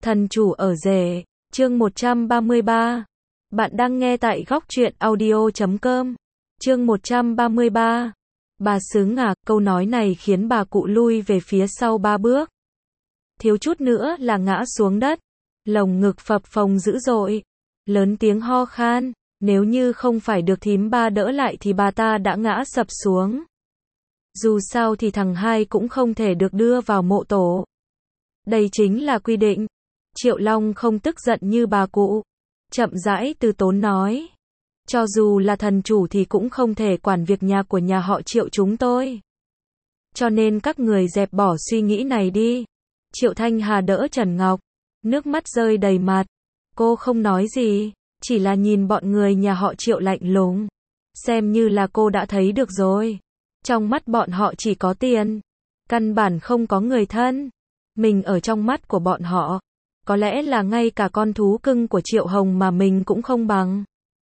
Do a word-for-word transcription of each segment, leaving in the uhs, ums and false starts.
Thần chủ ở rể, chương một trăm ba mươi ba. Bạn đang nghe tại góc truyện audio chấm com. Chương một trăm ba mươi ba. Bà xứ ngạc, câu nói này khiến bà cụ lui về phía sau ba bước. Thiếu chút nữa là ngã xuống đất. Lồng ngực phập phồng dữ dội. Lớn tiếng ho khan, nếu như không phải được thím ba đỡ lại thì bà ta đã ngã sập xuống. Dù sao thì thằng hai cũng không thể được đưa vào mộ tổ. Đây chính là quy định. Triệu Long không tức giận như bà cụ. Chậm rãi từ tốn nói. Cho dù là thần chủ thì cũng không thể quản việc nhà của nhà họ Triệu chúng tôi. Cho nên các người dẹp bỏ suy nghĩ này đi. Triệu Thanh Hà đỡ Trần Ngọc. Nước mắt rơi đầy mặt. Cô không nói gì. Chỉ là nhìn bọn người nhà họ Triệu lạnh lùng. Xem như là cô đã thấy được rồi. Trong mắt bọn họ chỉ có tiền. Căn bản không có người thân. Mình ở trong mắt của bọn họ. Có lẽ là ngay cả con thú cưng của Triệu Hồng mà mình cũng không bằng.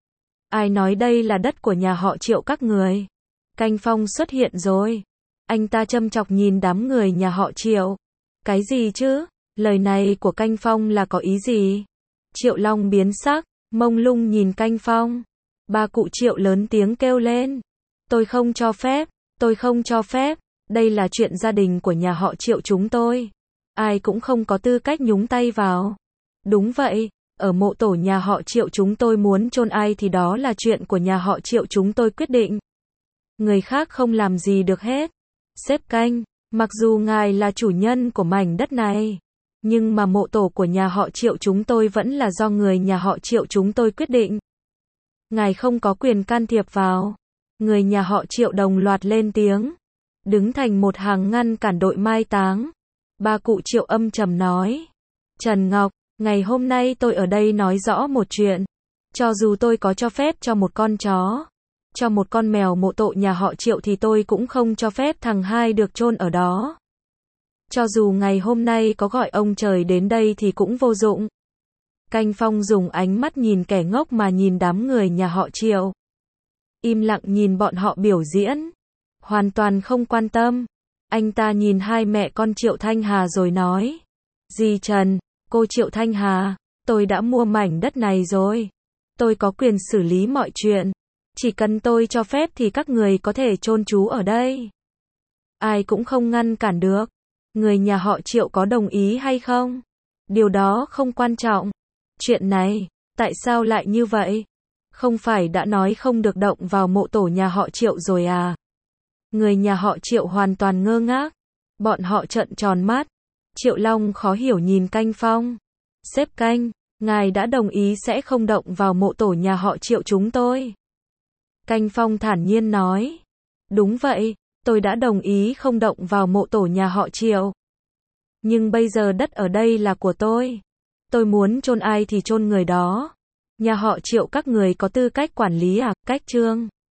Ai nói đây là đất của nhà họ Triệu các người? Canh Phong xuất hiện rồi. Anh ta châm chọc nhìn đám người nhà họ Triệu. Cái gì chứ? Lời này của Canh Phong là có ý gì? Triệu Long biến sắc, mông lung nhìn Canh Phong. Bà cụ Triệu lớn tiếng kêu lên. Tôi không cho phép, tôi không cho phép. Đây là chuyện gia đình của nhà họ Triệu chúng tôi. Ai cũng không có tư cách nhúng tay vào. Đúng vậy, ở mộ tổ nhà họ Triệu chúng tôi muốn chôn ai thì đó là chuyện của nhà họ Triệu chúng tôi quyết định. Người khác không làm gì được hết. Sếp Canh, mặc dù ngài là chủ nhân của mảnh đất này, nhưng mà mộ tổ của nhà họ Triệu chúng tôi vẫn là do người nhà họ Triệu chúng tôi quyết định. Ngài không có quyền can thiệp vào. Người nhà họ Triệu đồng loạt lên tiếng, đứng thành một hàng ngăn cản đội mai táng. Bà cụ Triệu âm trầm nói. Trần Ngọc, ngày hôm nay tôi ở đây nói rõ một chuyện. Cho dù tôi có cho phép cho một con chó, cho một con mèo mộ tổ nhà họ Triệu thì tôi cũng không cho phép thằng hai được chôn ở đó. Cho dù ngày hôm nay có gọi ông trời đến đây thì cũng vô dụng. Canh Phong dùng ánh mắt nhìn kẻ ngốc mà nhìn đám người nhà họ Triệu. Im lặng nhìn bọn họ biểu diễn. Hoàn toàn không quan tâm. Anh ta nhìn hai mẹ con Triệu Thanh Hà rồi nói. Dì Trần, cô Triệu Thanh Hà, tôi đã mua mảnh đất này rồi. Tôi có quyền xử lý mọi chuyện. Chỉ cần tôi cho phép thì các người có thể chôn trú ở đây. Ai cũng không ngăn cản được. Người nhà họ Triệu có đồng ý hay không? Điều đó không quan trọng. Chuyện này, tại sao lại như vậy? Không phải đã nói không được động vào mộ tổ nhà họ Triệu rồi à? Người nhà họ Triệu hoàn toàn ngơ ngác. Bọn họ trợn tròn mắt. Triệu Long khó hiểu nhìn Canh Phong. Sếp Canh, ngài đã đồng ý sẽ không động vào mộ tổ nhà họ Triệu chúng tôi. Canh Phong thản nhiên nói. Đúng vậy, tôi đã đồng ý không động vào mộ tổ nhà họ Triệu. Nhưng bây giờ đất ở đây là của tôi. Tôi muốn chôn ai thì chôn người đó. Nhà họ Triệu các người có tư cách quản lý à? Cách trương.